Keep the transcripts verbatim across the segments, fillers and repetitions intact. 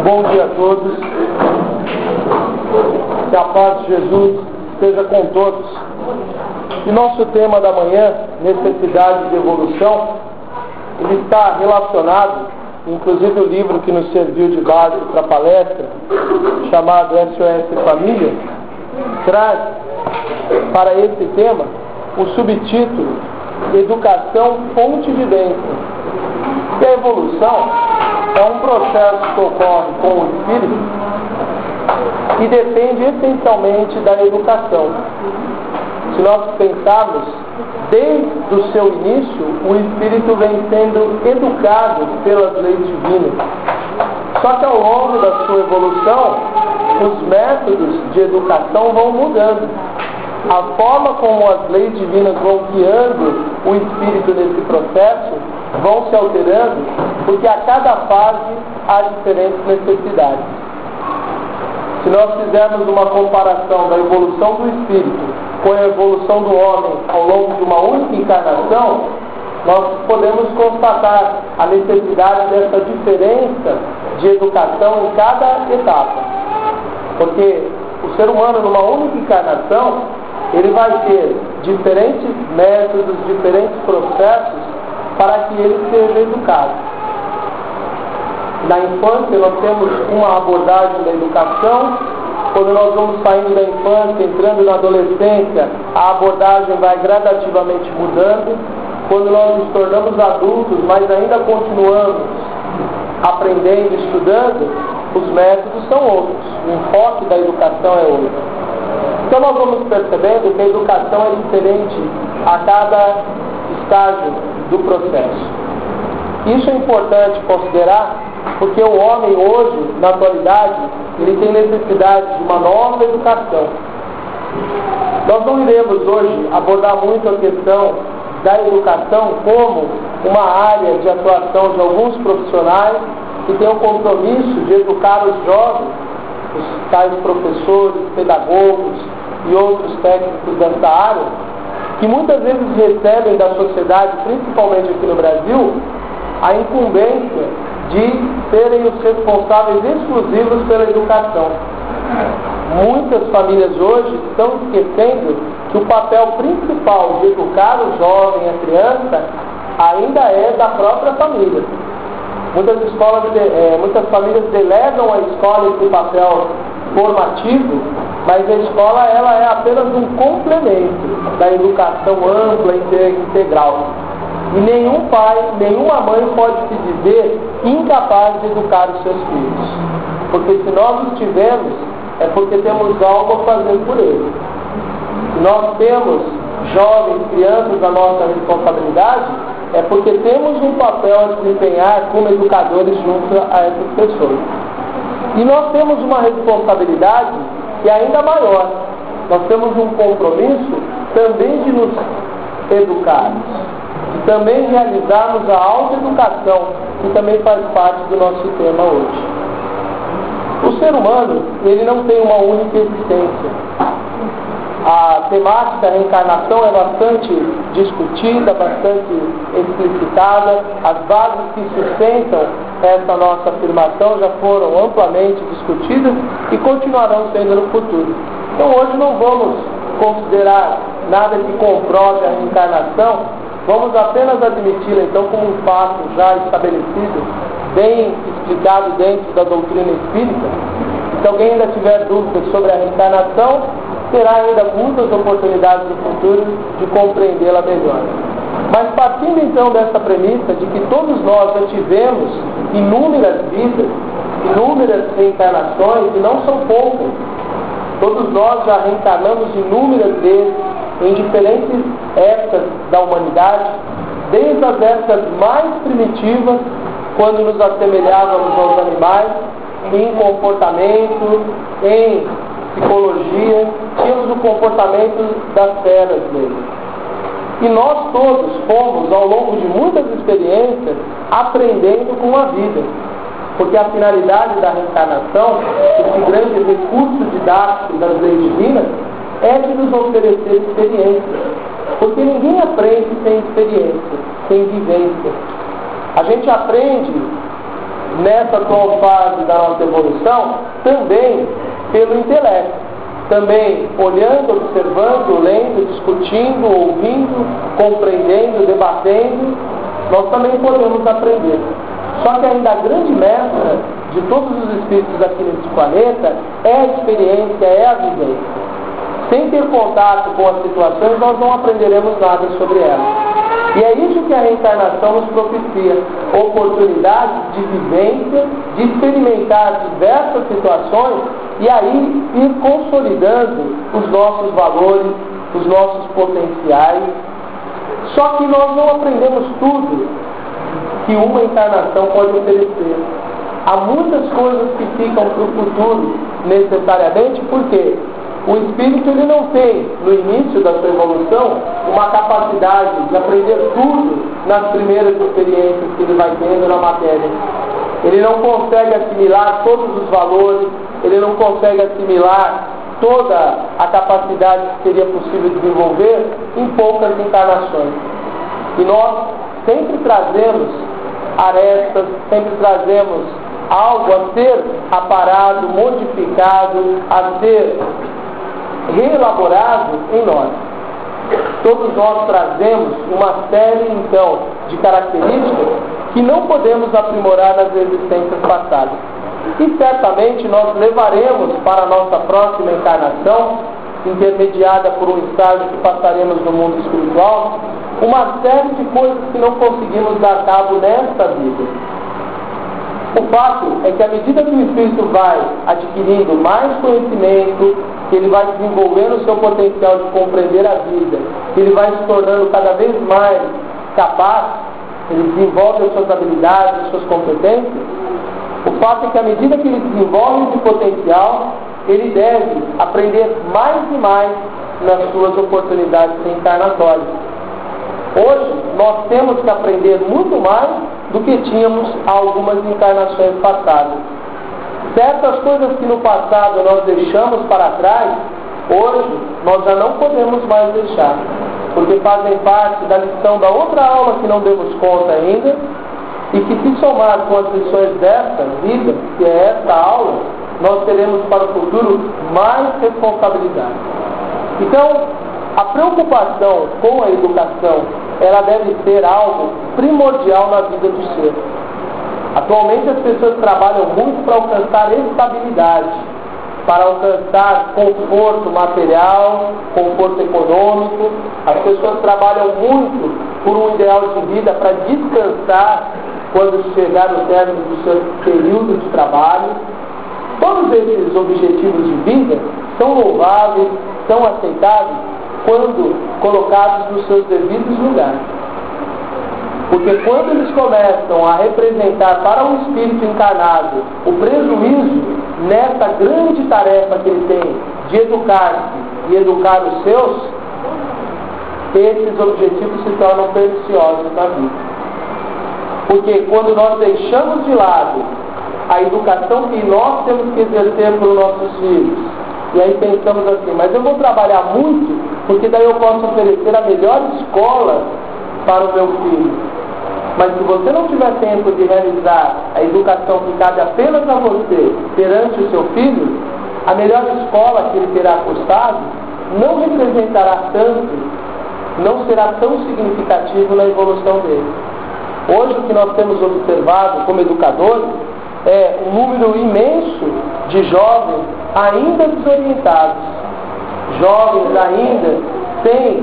Bom dia a todos. Que a paz de Jesus esteja com todos. E nosso tema da manhã, necessidade de evolução, ele está relacionado, inclusive o livro que nos serviu de base para a palestra, chamado S O S Família, traz para esse tema o subtítulo Educação Fonte de Bênção. E a evolução é um processo que ocorre com o espírito e depende essencialmente da educação. Se nós pensarmos, desde o seu início, o espírito vem sendo educado pelas leis divinas. Só que ao longo da sua evolução, os métodos de educação vão mudando. A forma como as leis divinas vão guiando o espírito nesse processo vão se alterando, porque a cada fase há diferentes necessidades. Se nós fizermos uma comparação da evolução do espírito com a evolução do homem ao longo de uma única encarnação, nós podemos constatar a necessidade dessa diferença de educação em cada etapa. Porque o ser humano, numa única encarnação, ele vai ter diferentes métodos, diferentes processos para que ele seja educado. Na infância, nós temos uma abordagem da educação. Quando nós vamos saindo da infância, entrando na adolescência, a abordagem vai gradativamente mudando. Quando nós nos tornamos adultos, mas ainda continuamos aprendendo, estudando, os métodos são outros. O enfoque da educação é outro. Então nós vamos percebendo que a educação é diferente a cada estágio do processo. Isso é importante considerar, porque o homem hoje, na atualidade, ele tem necessidade de uma nova educação. Nós não iremos hoje abordar muito a questão da educação como uma área de atuação de alguns profissionais que têm o compromisso de educar os jovens, os tais professores, pedagogos e outros técnicos dessa área, que muitas vezes recebem da sociedade, principalmente aqui no Brasil, a incumbência de serem os responsáveis exclusivos pela educação. Muitas famílias hoje estão esquecendo que o papel principal de educar o jovem, a criança, ainda é da própria família. Muitas escolas, é, muitas famílias delegam à escola esse papel formativo, mas a escola ela é apenas um complemento da educação ampla e integral. E nenhum pai, nenhuma mãe pode se dizer incapaz de educar os seus filhos. Porque se nós os tivermos, é porque temos algo a fazer por eles. Se nós temos jovens, crianças a nossa responsabilidade, é porque temos um papel a desempenhar como educadores junto a essas pessoas. E nós temos uma responsabilidade que é ainda maior. Nós temos um compromisso também de nos educarmos, de também realizarmos a autoeducação, que também faz parte do nosso tema hoje. O ser humano, ele não tem uma única existência. A temática da reencarnação é bastante discutida, bastante explicitada. As bases que sustentam essa nossa afirmação já foram amplamente discutidas e continuarão sendo no futuro. Então hoje não vamos considerar nada que comprove a reencarnação, vamos apenas admiti-la então como um fato já estabelecido, bem explicado dentro da doutrina espírita. Se alguém ainda tiver dúvidas sobre a reencarnação, terá ainda muitas oportunidades no futuro de compreendê-la melhor. Mas partindo então dessa premissa de que todos nós já tivemos inúmeras vidas, inúmeras reencarnações, e não são poucas, todos nós já reencarnamos inúmeras vezes em diferentes épocas da humanidade, desde as épocas mais primitivas, quando nos assemelhávamos aos animais, em comportamento, em psicologia, tínhamos o comportamento das feras mesmo. E nós todos fomos, ao longo de muitas experiências, aprendendo com a vida. Porque a finalidade da reencarnação, esse grande recurso didático das leis divinas, é de nos oferecer experiência. Porque ninguém aprende sem experiência, sem vivência. A gente aprende nessa atual fase da nossa evolução, também pelo intelecto, também olhando, observando, lendo, discutindo, ouvindo, compreendendo, debatendo, nós também podemos aprender. Só que ainda a grande mestra de todos os espíritos aqui nesse planeta é a experiência, é a vivência. Sem ter contato com as situações, nós não aprenderemos nada sobre elas. E é isso que a reencarnação nos propicia, oportunidade de vivência, de experimentar diversas situações e aí ir consolidando os nossos valores, os nossos potenciais. Só que nós não aprendemos tudo que uma encarnação pode oferecer. Há muitas coisas que ficam para o futuro necessariamente, porque o espírito ele não tem, no início da sua evolução, uma capacidade de aprender tudo nas primeiras experiências que ele vai tendo na matéria. Ele não consegue assimilar todos os valores, ele não consegue assimilar toda a capacidade que seria possível desenvolver em poucas encarnações. E nós sempre trazemos arestas, sempre trazemos algo a ser aparado, modificado, a ser reelaborado em nós. Todos nós trazemos uma série, então, de características que não podemos aprimorar nas existências passadas. E certamente nós levaremos para a nossa próxima encarnação, intermediada por um estágio que passaremos no mundo espiritual, uma série de coisas que não conseguimos dar cabo nesta vida. O fato é que à medida que o espírito vai adquirindo mais conhecimento, que ele vai desenvolvendo o seu potencial de compreender a vida, que ele vai se tornando cada vez mais capaz, ele desenvolve as suas habilidades, as suas competências, o fato é que à medida que ele desenvolve esse potencial, ele deve aprender mais e mais nas suas oportunidades reencarnatórias. Hoje, nós temos que aprender muito mais do que tínhamos há algumas encarnações passadas. Certas coisas que no passado nós deixamos para trás, hoje nós já não podemos mais deixar, porque fazem parte da lição da outra aula que não demos conta ainda, e que se somar com as lições desta vida, que é esta aula, nós teremos para o futuro mais responsabilidade. Então, a preocupação com a educação, ela deve ser algo primordial na vida do ser. Atualmente as pessoas trabalham muito para alcançar estabilidade, para alcançar conforto material, conforto econômico. As pessoas trabalham muito por um ideal de vida para descansar quando chegar no término do seu período de trabalho. Todos esses objetivos de vida são louváveis, são aceitáveis quando colocados nos seus devidos lugares. Porque quando eles começam a representar para um espírito encarnado o prejuízo nessa grande tarefa que ele tem de educar-se e educar os seus, esses objetivos se tornam perniciosos na vida. Porque quando nós deixamos de lado a educação que nós temos que exercer para os nossos filhos, e aí pensamos assim, mas eu vou trabalhar muito, porque daí eu posso oferecer a melhor escola para o meu filho. Mas se você não tiver tempo de realizar a educação que cabe apenas a você perante o seu filho, a melhor escola que ele terá cursado não representará tanto, não será tão significativo na evolução dele. Hoje o que nós temos observado como educadores é um número imenso de jovens ainda desorientados, jovens ainda sem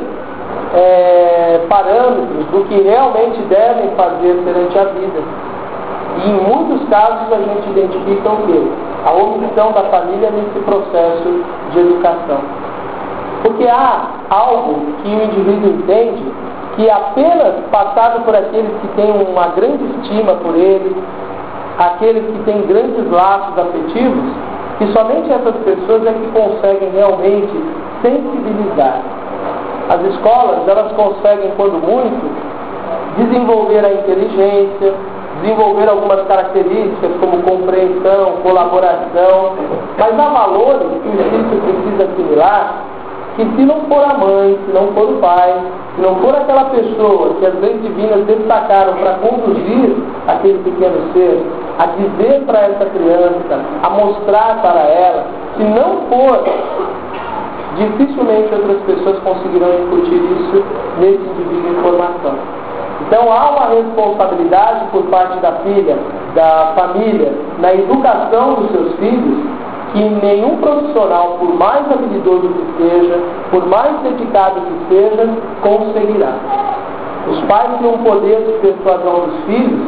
é, parâmetros do que realmente devem fazer perante a vida. E em muitos casos a gente identifica o quê? A omissão da família nesse processo de educação. Porque há algo que o indivíduo entende que apenas passado por aqueles que têm uma grande estima por ele, aqueles que têm grandes laços afetivos, que somente essas pessoas é que conseguem realmente sensibilizar. As escolas, elas conseguem, quando muito, desenvolver a inteligência, desenvolver algumas características como compreensão, colaboração, mas há valores que o espírito precisa assimilar, que se não for a mãe, se não for o pai, se não for aquela pessoa que as leis divinas destacaram para conduzir aquele pequeno ser, a dizer para essa criança, a mostrar para ela, se não for, dificilmente outras pessoas conseguirão incutir isso nesse indivíduo em formação. Então há uma responsabilidade por parte da filha, da família, na educação dos seus filhos, que nenhum profissional, por mais habilidoso que seja, por mais dedicado que seja, conseguirá. Os pais têm um poder de persuasão dos filhos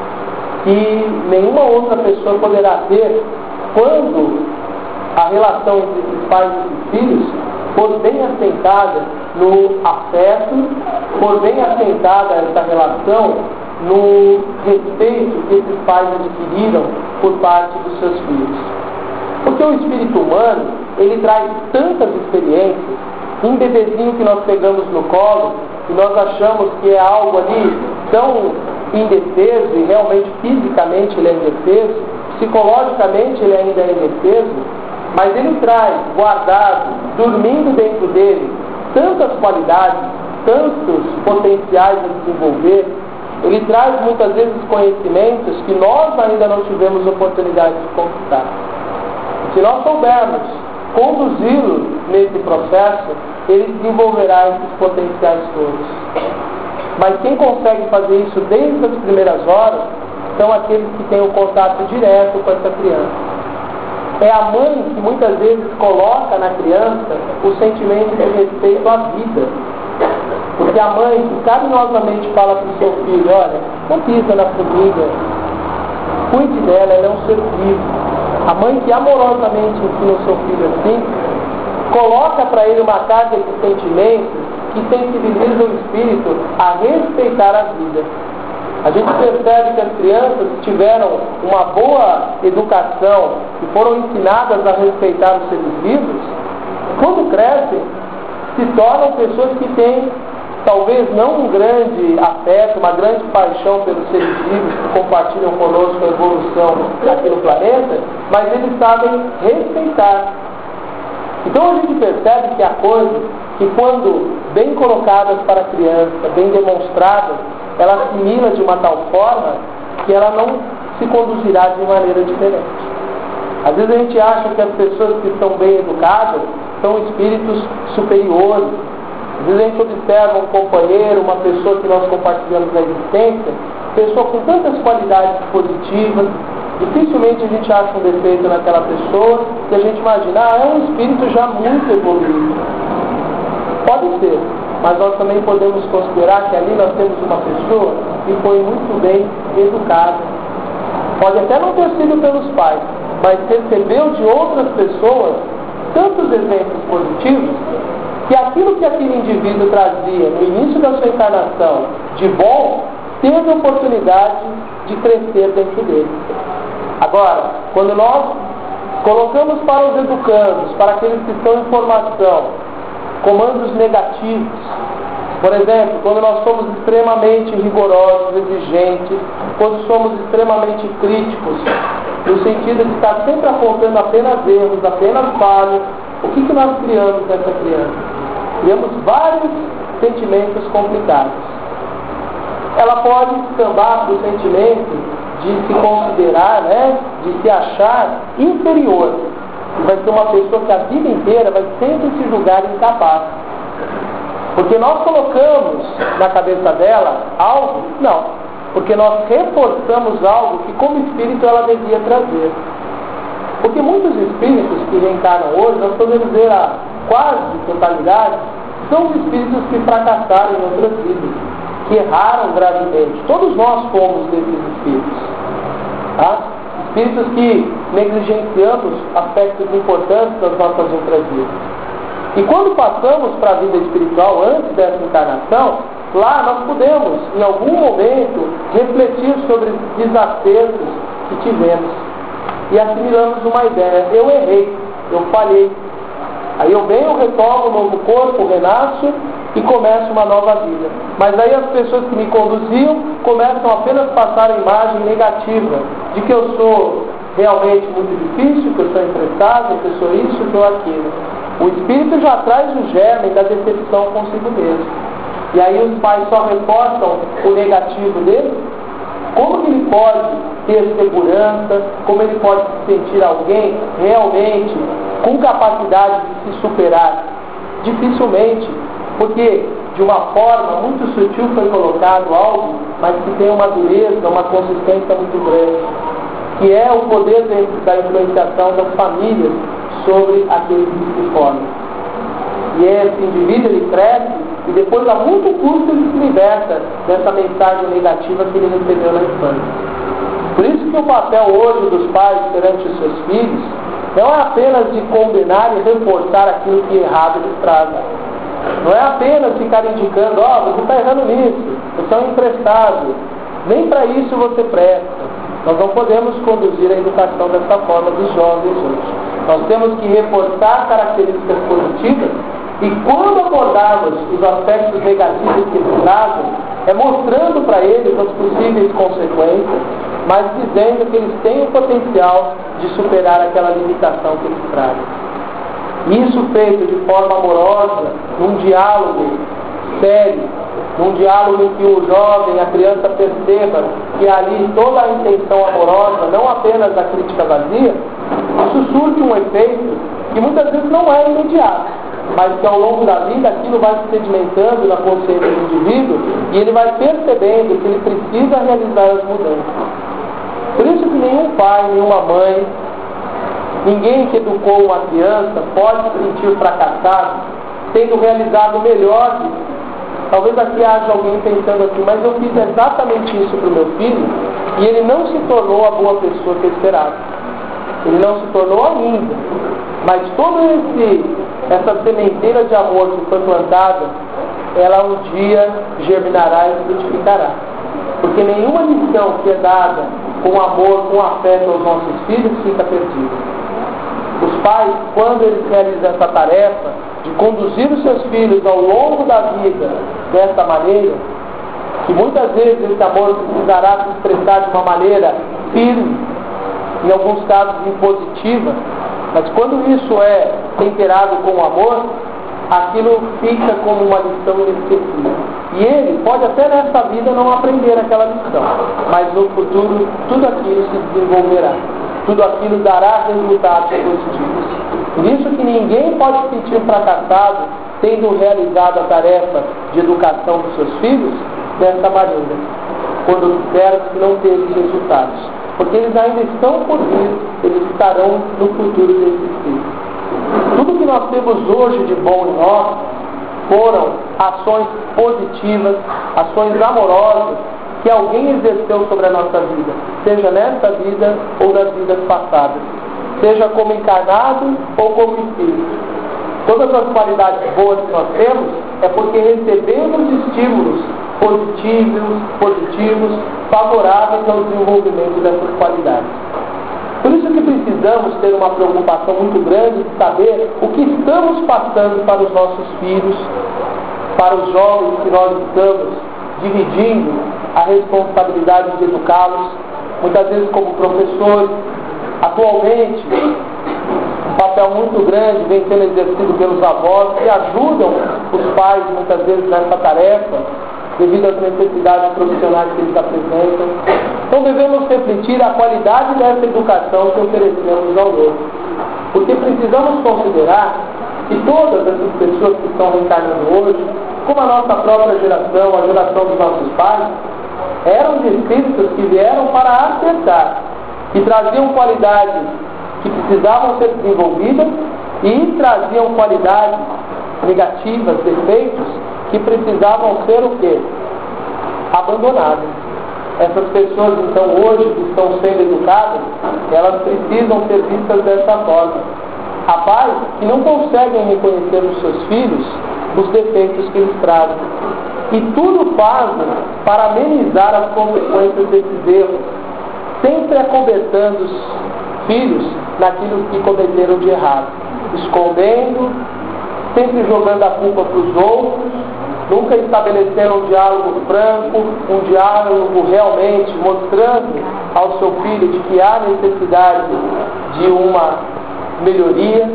que nenhuma outra pessoa poderá ter quando a relação entre esses pais e esses filhos for bem assentada no afeto, for bem assentada essa relação no respeito que esses pais adquiriram por parte dos seus filhos. Porque o espírito humano, ele traz tantas experiências. Um bebezinho que nós pegamos no colo, e nós achamos que é algo ali tão indefeso, e realmente fisicamente ele é indefeso, psicologicamente ele ainda é indefeso, mas ele traz, guardado, dormindo dentro dele, tantas qualidades, tantos potenciais a desenvolver. Ele traz muitas vezes conhecimentos que nós ainda não tivemos oportunidade de conquistar. Se nós soubermos conduzi-lo nesse processo, ele desenvolverá esses potenciais todos. Mas quem consegue fazer isso desde as primeiras horas são aqueles que têm o contato direto com essa criança. É a mãe que muitas vezes coloca na criança o sentimento de respeito à vida. Porque a mãe que carinhosamente fala para o seu filho, olha, não pisa na formiga, cuide dela, ela é um ser vivo. A mãe que amorosamente ensina o seu filho assim, coloca para ele uma carga de sentimentos que sensibiliza o espírito a respeitar a vida. A gente percebe que as crianças que tiveram uma boa educação e foram ensinadas a respeitar os seres vivos, quando crescem, se tornam pessoas que têm, talvez não um grande afeto, uma grande paixão pelos seres vivos que compartilham conosco a evolução aqui no planeta, mas eles sabem respeitar. Então a gente percebe que há coisas que, quando bem colocadas para a criança, bem demonstradas, ela assimila de uma tal forma que ela não se conduzirá de maneira diferente. Às vezes a gente acha que as pessoas que estão bem educadas são espíritos superiores. Às vezes a gente observa um companheiro, uma pessoa que nós compartilhamos a existência, pessoa com tantas qualidades positivas, dificilmente a gente acha um defeito naquela pessoa que a gente imagina, ah, é um espírito já muito evoluído. Pode ser, mas nós também podemos considerar que ali nós temos uma pessoa que foi muito bem educada. Pode até não ter sido pelos pais, mas recebeu de outras pessoas tantos exemplos positivos que aquilo que aquele indivíduo trazia no início da sua encarnação de bom, teve a oportunidade de crescer dentro dele. Agora, quando nós colocamos para os educandos, para aqueles que estão em formação, comandos negativos, por exemplo, quando nós somos extremamente rigorosos, exigentes, quando somos extremamente críticos, no sentido de estar sempre apontando apenas erros, apenas falhas, o que, que nós criamos nessa criança? Criamos vários sentimentos complicados. Ela pode escambar para o sentimento de se considerar, né, de se achar inferior. E vai ser uma pessoa que a vida inteira vai sempre se julgar incapaz. Porque nós colocamos na cabeça dela algo? Não. Porque nós reforçamos algo que, como espírito, ela devia trazer. Porque muitos espíritos que reencarnam hoje, nós podemos ver a quase totalidade, são os espíritos que fracassaram em outras vidas, que erraram gravemente. Todos nós fomos desses espíritos. Tá? Espíritos que negligenciamos aspectos importantes das nossas outras vidas. E quando passamos para a vida espiritual, antes dessa encarnação, lá nós podemos, em algum momento, refletir sobre os desacertos que tivemos. E assimilamos uma ideia, eu errei, eu falhei. Aí eu venho, retomo um novo corpo, renasço e começo uma nova vida. Mas aí as pessoas que me conduziam começam apenas a passar a imagem negativa de que eu sou realmente muito difícil, que eu sou imprestável, que eu sou isso, que eu sou aquilo. O espírito já traz o germe da decepção consigo mesmo. E aí os pais só reforçam o negativo dele. como que ele pode ter segurança, como ele pode se sentir alguém realmente com capacidade de se superar? Dificilmente, porque de uma forma muito sutil foi colocado algo, mas que tem uma dureza, uma consistência muito grande, que é o poder de, da influenciação das famílias sobre aqueles que se formam. E esse indivíduo, ele cresce e depois, a muito custo, ele se liberta dessa mensagem negativa que ele recebeu na infância. Por isso que o papel hoje dos pais perante os seus filhos não é apenas de condenar e reforçar aquilo que é errado eles trazem. Não é apenas ficar indicando, ó, oh, você está errando nisso, você é um emprestado. Nem para isso você presta. Nós não podemos conduzir a educação dessa forma dos jovens hoje. Nós temos que reforçar características positivas e quando abordarmos os aspectos negativos que eles trazem, é mostrando para eles as possíveis consequências, mas dizendo que eles têm o potencial de superar aquela limitação que eles trazem. Isso feito de forma amorosa, num diálogo sério, num diálogo em que o jovem, a criança perceba que ali toda a intenção amorosa, não apenas a crítica vazia, isso surte um efeito que muitas vezes não é imediato, mas que ao longo da vida aquilo vai se sedimentando na consciência do indivíduo e ele vai percebendo que ele precisa realizar as mudanças. Por isso que nenhum pai, nenhuma mãe, ninguém que educou uma criança pode se sentir fracassado tendo realizado o melhor. Talvez aqui haja alguém pensando assim, mas eu fiz exatamente isso para o meu filho e ele não se tornou a boa pessoa que eu esperava. Ele não se tornou ainda. Mas toda essa sementeira de amor que foi plantada, ela um dia germinará e frutificará. Porque nenhuma lição que é dada com amor, com afeto aos nossos filhos fica perdida. Os pais, quando eles realizam essa tarefa de conduzir os seus filhos ao longo da vida dessa maneira, que muitas vezes esse amor precisará se expressar de uma maneira firme, em alguns casos impositiva, mas quando isso é temperado com amor, aquilo fica como uma lição inesquecível. E ele pode até nessa vida não aprender aquela lição, mas no futuro tudo aquilo se desenvolverá. Tudo aquilo dará resultados positivos. Por isso que ninguém pode se sentir fracassado tendo realizado a tarefa de educação dos seus filhos dessa maneira, quando disser que não teve resultados. Porque eles ainda estão por vir, eles estarão no futuro desses filhos. Tudo que nós temos hoje de bom em nós foram ações positivas, ações amorosas, que alguém exerceu sobre a nossa vida, seja nesta vida ou nas vidas passadas, seja como encarnado ou como espírito. Todas as qualidades boas que nós temos é porque recebemos estímulos positivos, positivos, favoráveis ao desenvolvimento dessas qualidades. Por isso que precisamos ter uma preocupação muito grande de saber o que estamos passando para os nossos filhos, para os jovens que nós estamos dividindo a responsabilidade de educá-los, muitas vezes como professores. Atualmente, um papel muito grande vem sendo exercido pelos avós, que ajudam os pais muitas vezes nessa tarefa, devido às necessidades profissionais que eles apresentam. Então devemos refletir a qualidade dessa educação que oferecemos ao outro, porque precisamos considerar que todas essas pessoas que estão reencarnando hoje, como a nossa própria geração, a geração dos nossos pais, eram de espíritos que vieram para acertar, que traziam qualidades que precisavam ser desenvolvidas e traziam qualidades negativas, defeitos, que precisavam ser o quê? Abandonadas. Essas pessoas, então, hoje, que estão sendo educadas, elas precisam ser vistas dessa forma. Há pais que não conseguem reconhecer nos seus filhos os defeitos que eles trazem. E tudo fazem para amenizar as consequências desses erros, sempre acobertando os filhos naquilo que cometeram de errado, escondendo, sempre jogando a culpa para os outros, nunca estabelecendo um diálogo franco, um diálogo realmente mostrando ao seu filho de que há necessidade de uma melhoria.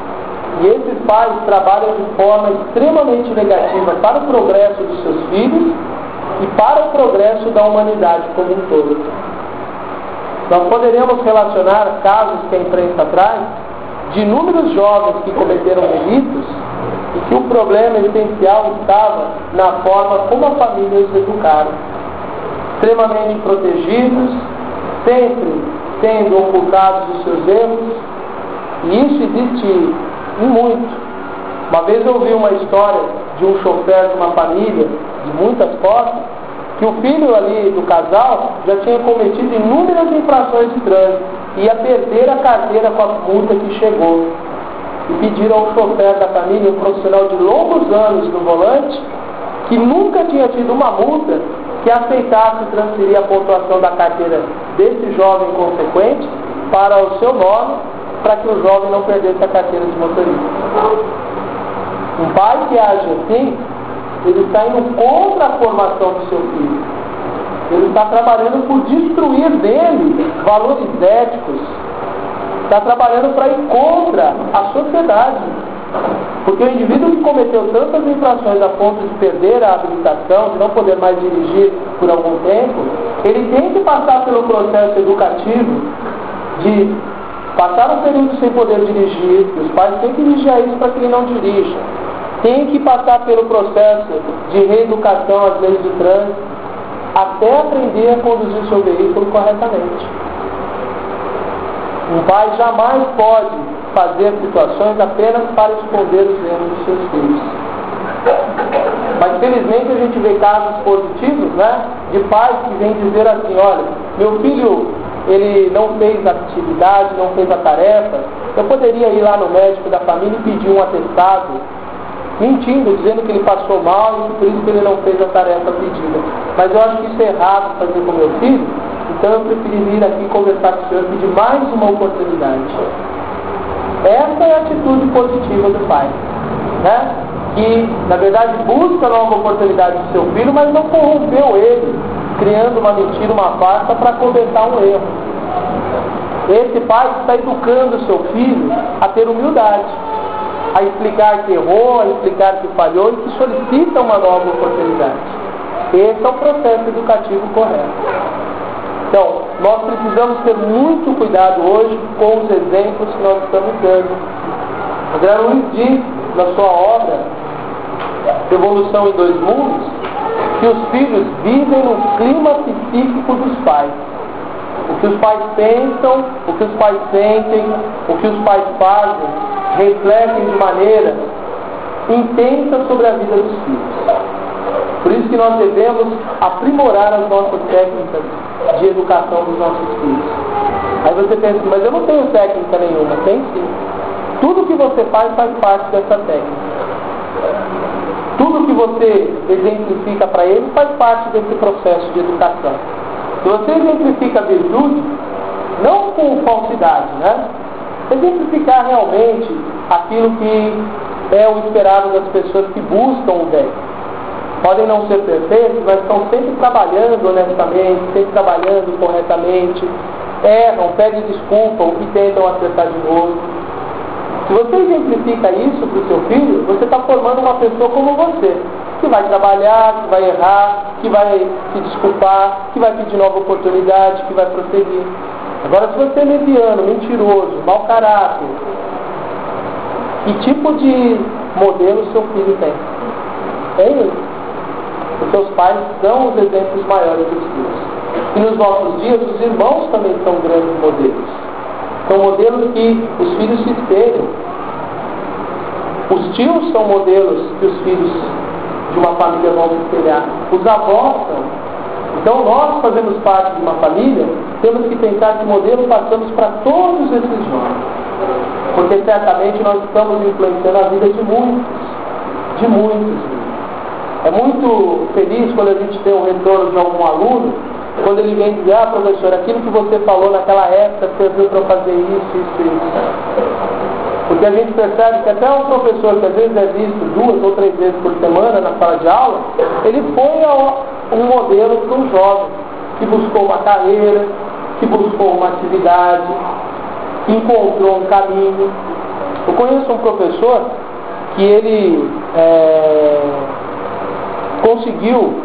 E esses pais trabalham de forma extremamente negativa para o progresso dos seus filhos e para o progresso da humanidade como um todo. Nós poderemos relacionar casos que a imprensa traz de inúmeros jovens que cometeram delitos e que o problema essencial estava na forma como a família os educaram. Extremamente protegidos, sempre sendo ocultados os seus erros, e isso existe em muito. Uma vez eu ouvi uma história de um chofer de uma família de muitas posses, que o filho ali do casal já tinha cometido inúmeras infrações de trânsito, ia perder a carteira com a multa que chegou. E pediram ao chofer da família, um profissional de longos anos no volante, que nunca tinha tido uma multa, que aceitasse transferir a pontuação da carteira desse jovem consequente para o seu nome, para que o jovem não perdesse a carteira de motorista. Um pai que age assim, ele está indo contra a formação do seu filho. Ele está trabalhando por destruir dele valores éticos. Está trabalhando para ir contra a sociedade. Porque o indivíduo que cometeu tantas infrações a ponto de perder a habilitação, de não poder mais dirigir por algum tempo, ele tem que passar pelo processo educativo de passar um período sem poder dirigir, e os pais têm que vigiar isso para que ele não dirija. Tem que passar pelo processo de reeducação às leis de trânsito, até aprender a conduzir o seu veículo corretamente. Um pai jamais pode fazer situações apenas para esconder os erros dos seus filhos. Mas felizmente a gente vê casos positivos, né, de pais que vêm dizer assim: olha, meu filho, ele não fez a atividade, não fez a tarefa, eu poderia ir lá no médico da família e pedir um atestado, mentindo, dizendo que ele passou mal e por isso que ele não fez a tarefa pedida. Mas eu acho que isso é errado fazer com meu filho, então eu preferi vir aqui conversar com o senhor e pedir mais uma oportunidade. Essa é a atitude positiva do pai, né? Que na verdade busca nova oportunidade do seu filho, mas não corrompeu ele, criando uma mentira, uma farsa para compensar um erro. Esse pai está educando o seu filho a ter humildade, a explicar que errou, a explicar que falhou e que solicita uma nova oportunidade. Esse é o processo educativo correto. Então, nós precisamos ter muito cuidado hoje com os exemplos que nós estamos dando. André Luiz diz na sua obra Evolução em Dois Mundos que os filhos vivem no clima psíquico dos pais. O que os pais pensam, o que os pais sentem, o que os pais fazem, refletem de maneira intensa sobre a vida dos filhos. Por isso que nós devemos aprimorar as nossas técnicas de educação dos nossos filhos. Aí você pensa, mas eu não tenho técnica nenhuma. Tem sim. Tudo que você faz faz parte dessa técnica. Tudo que você exemplifica para ele faz parte desse processo de educação. Se você exemplifica a virtude, não com falsidade, né? Exemplificar realmente aquilo que é o esperado das pessoas que buscam o bem. Podem não ser perfeitos, mas estão sempre trabalhando honestamente, sempre trabalhando corretamente, erram, pedem desculpa e tentam acertar de novo. Se você exemplifica isso para o seu filho, você está formando uma pessoa como você, que vai trabalhar, que vai errar, que vai se desculpar, que vai pedir nova oportunidade, que vai prosseguir. Agora, se você é leviano, mentiroso, mau caráter, que tipo de modelo seu filho tem? É isso. Os seus pais são os exemplos maiores dos filhos. E nos nossos dias, os irmãos também são grandes modelos. São modelos que os filhos se espelham. Os tios são modelos que os filhos de uma família vão se espelhar. Os avós são. Então nós fazemos parte de uma família, temos que pensar que modelo passamos para todos esses jovens. Porque certamente nós estamos influenciando a vida de muitos. De muitos. É muito feliz quando a gente tem um retorno de algum aluno, quando ele vem dizer: ah, professor, aquilo que você falou naquela época serviu para fazer isso, isso, isso. Porque a gente percebe que até um professor que às vezes é visto duas ou três vezes por semana na sala de aula, ele foi um modelo para um jovem que buscou uma carreira, que buscou uma atividade, que encontrou um caminho. Eu conheço um professor que ele é, conseguiu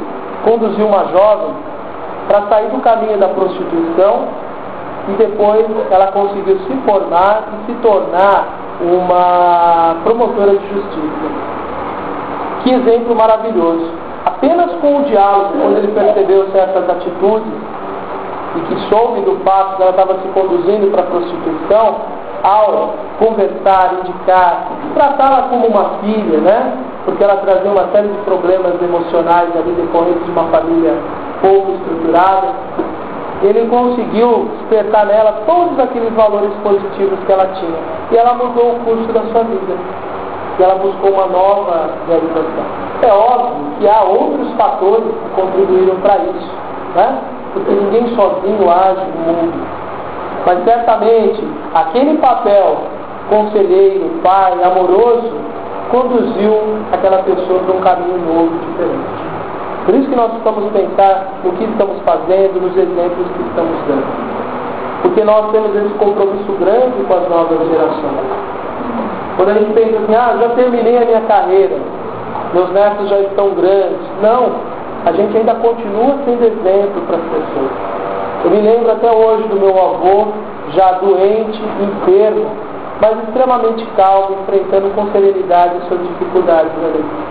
conduziu uma jovem para sair do caminho da prostituição e depois ela conseguiu se formar e se tornar uma promotora de justiça. Que exemplo maravilhoso! Apenas com o diálogo, quando ele percebeu certas atitudes e que soube do fato que ela estava se conduzindo para a prostituição, ao conversar, indicar, tratá-la como uma filha, né? Porque ela trazia uma série de problemas emocionais ali decorrentes de uma família pouco estruturada, ele conseguiu despertar nela todos aqueles valores positivos que ela tinha. E ela mudou o curso da sua vida. E ela buscou uma nova realização. É óbvio que há outros fatores que contribuíram para isso, né? Porque ninguém sozinho age no mundo. Mas certamente, aquele papel conselheiro, pai, amoroso, conduziu aquela pessoa para um caminho novo, diferente. Por isso que nós precisamos pensar no que estamos fazendo, nos exemplos que estamos dando. Porque nós temos esse compromisso grande com as novas gerações. Quando a gente pensa assim, ah, já terminei a minha carreira, meus netos já estão grandes. Não, a gente ainda continua sendo exemplo para as pessoas. Eu me lembro até hoje do meu avô, já doente, enfermo, mas extremamente calmo, enfrentando com serenidade suas dificuldades na vida.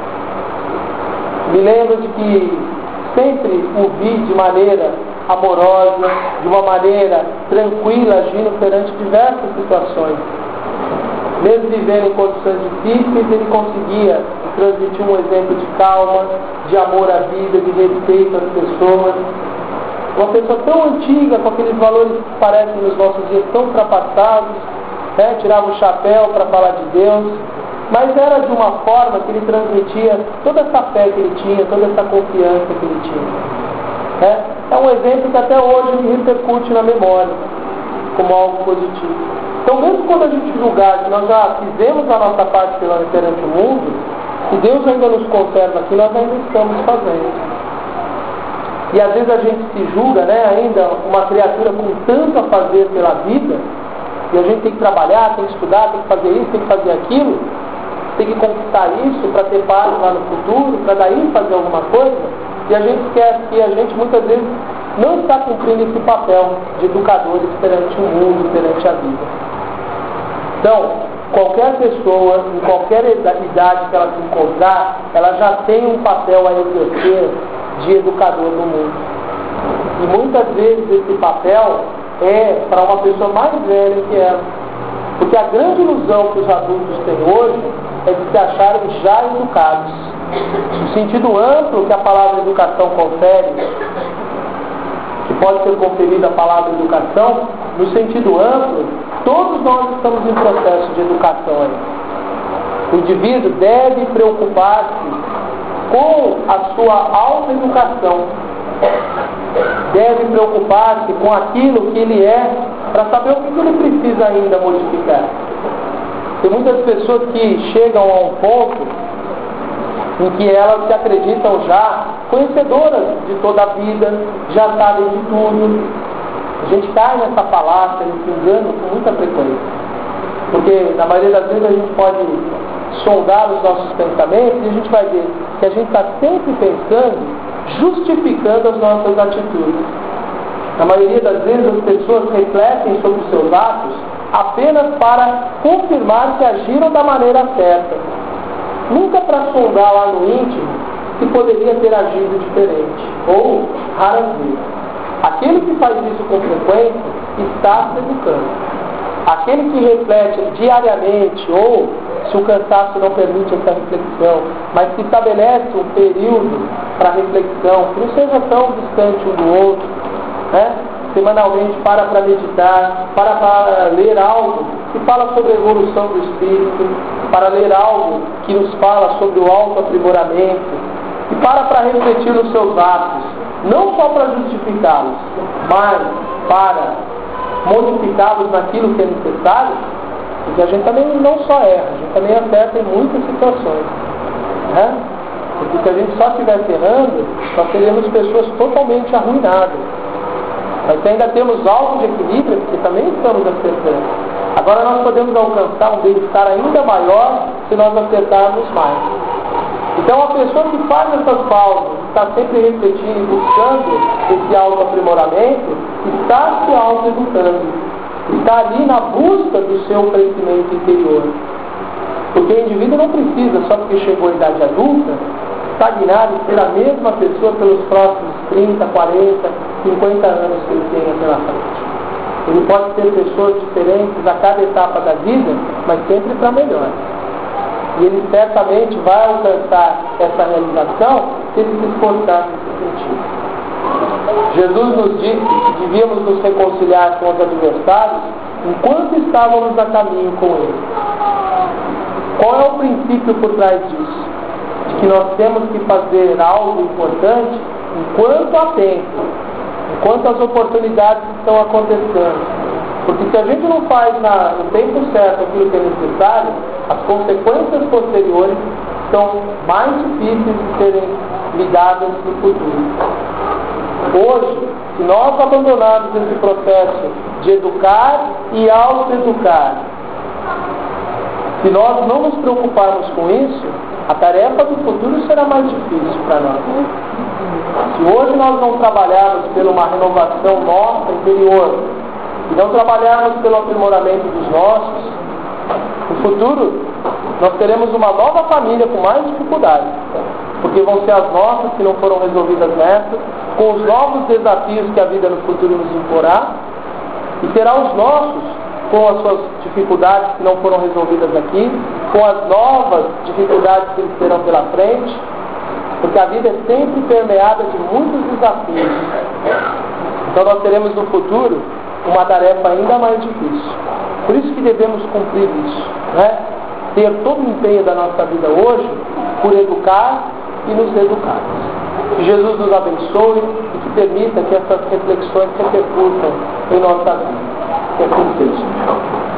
Me lembro de que sempre o vi de maneira amorosa, de uma maneira tranquila, agindo perante diversas situações. Mesmo vivendo em condições difíceis, ele conseguia transmitir um exemplo de calma, de amor à vida, de respeito às pessoas. Uma pessoa tão antiga, com aqueles valores que parecem nos nossos dias tão ultrapassados, né? Tirava o chapéu para falar de Deus, mas era de uma forma que ele transmitia toda essa fé que ele tinha, toda essa confiança que ele tinha. É, é um exemplo que até hoje me repercute na memória, como algo positivo. Então, mesmo quando a gente julgar que nós já fizemos a nossa parte perante o mundo, se Deus ainda nos conserva aqui, nós ainda estamos fazendo. E às vezes a gente se julga, né, ainda uma criatura com tanto a fazer pela vida, e a gente tem que trabalhar, tem que estudar, tem que fazer isso, tem que fazer aquilo, tem que conquistar isso para ter paz lá no futuro, para daí fazer alguma coisa, e a gente esquece que a gente muitas vezes não está cumprindo esse papel de educadores perante o mundo, perante a vida. Então, qualquer pessoa, em qualquer idade que ela se encontrar, ela já tem um papel a exercer de educador no mundo. E muitas vezes esse papel é para uma pessoa mais velha que ela. Porque a grande ilusão que os adultos têm hoje é de se acharem já educados. No sentido amplo que a palavra educação confere, que pode ser conferida a palavra educação, no sentido amplo, todos nós estamos em processo de educação aí. O indivíduo deve preocupar-se com a sua autoeducação, deve preocupar-se com aquilo que ele é, para saber o que ele precisa ainda modificar. Tem muitas pessoas que chegam a um ponto em que elas se acreditam já conhecedoras de toda a vida, já sabem de tudo. A gente cai nessa falácia, nesse engano com muita frequência. Porque na maioria das vezes a gente pode sondar os nossos pensamentos e a gente vai ver que a gente está sempre pensando, justificando as nossas atitudes. Na maioria das vezes as pessoas refletem sobre os seus atos apenas para confirmar que agiram da maneira certa. Nunca para sondar lá no íntimo que poderia ter agido diferente, ou raras vezes. Aquele que faz isso com frequência está se educando. Aquele que reflete diariamente, ou se o cansaço não permite essa reflexão, mas que estabelece um período para reflexão, que não seja tão distante um do outro, né? Semanalmente para para meditar, para, para ler algo que fala sobre a evolução do espírito, para ler algo que nos fala sobre o autoaprimoramento, e para para refletir nos seus atos, não só para justificá-los, mas para modificá-los naquilo que é necessário, porque a gente também não só erra, a gente também acerta em muitas situações, né? Porque se a gente só estivesse errando, nós teríamos pessoas totalmente arruinadas. Mas ainda temos algo de equilíbrio, porque também estamos acertando. Agora nós podemos alcançar um bem-estar ainda maior se nós acertarmos mais. Então a pessoa que faz essas pausas está sempre refletindo e buscando esse autoaprimoramento, está se autoeducando, está ali na busca do seu crescimento interior. Porque o indivíduo não precisa, só porque chegou à idade adulta, estagnar e ser a mesma pessoa pelos próximos trinta, quarenta, cinquenta anos que ele tenha pela frente. Ele pode ter pessoas diferentes a cada etapa da vida, mas sempre para melhor. E ele certamente vai alcançar essa realização se ele se esforçar nesse sentido. Jesus nos disse que devíamos nos reconciliar com os adversários enquanto estávamos a caminho com ele. Qual é o princípio por trás disso? De que nós temos que fazer algo importante enquanto há tempo, enquanto as oportunidades estão acontecendo. Porque se a gente não faz na, no tempo certo aquilo que é necessário, as consequências posteriores são mais difíceis de serem lidadas no futuro. Hoje, se nós abandonarmos esse processo de educar e auto-educar, se nós não nos preocuparmos com isso, a tarefa do futuro será mais difícil para nós. Se hoje nós não trabalharmos por uma renovação nossa interior, e não trabalharmos pelo aprimoramento dos nossos, no futuro nós teremos uma nova família com mais dificuldades, porque vão ser as nossas que não foram resolvidas nessa, com os novos desafios que a vida no futuro nos imporá, e terá os nossos com as suas dificuldades que não foram resolvidas aqui, com as novas dificuldades que eles terão pela frente, porque a vida é sempre permeada de muitos desafios. Então nós teremos no futuro uma tarefa ainda mais difícil. Por isso que devemos cumprir isso, né? Ter todo o empenho da nossa vida hoje por educar e nos educar. Que Jesus nos abençoe e que permita que essas reflexões se repercutam em nossa vida. Que assim seja.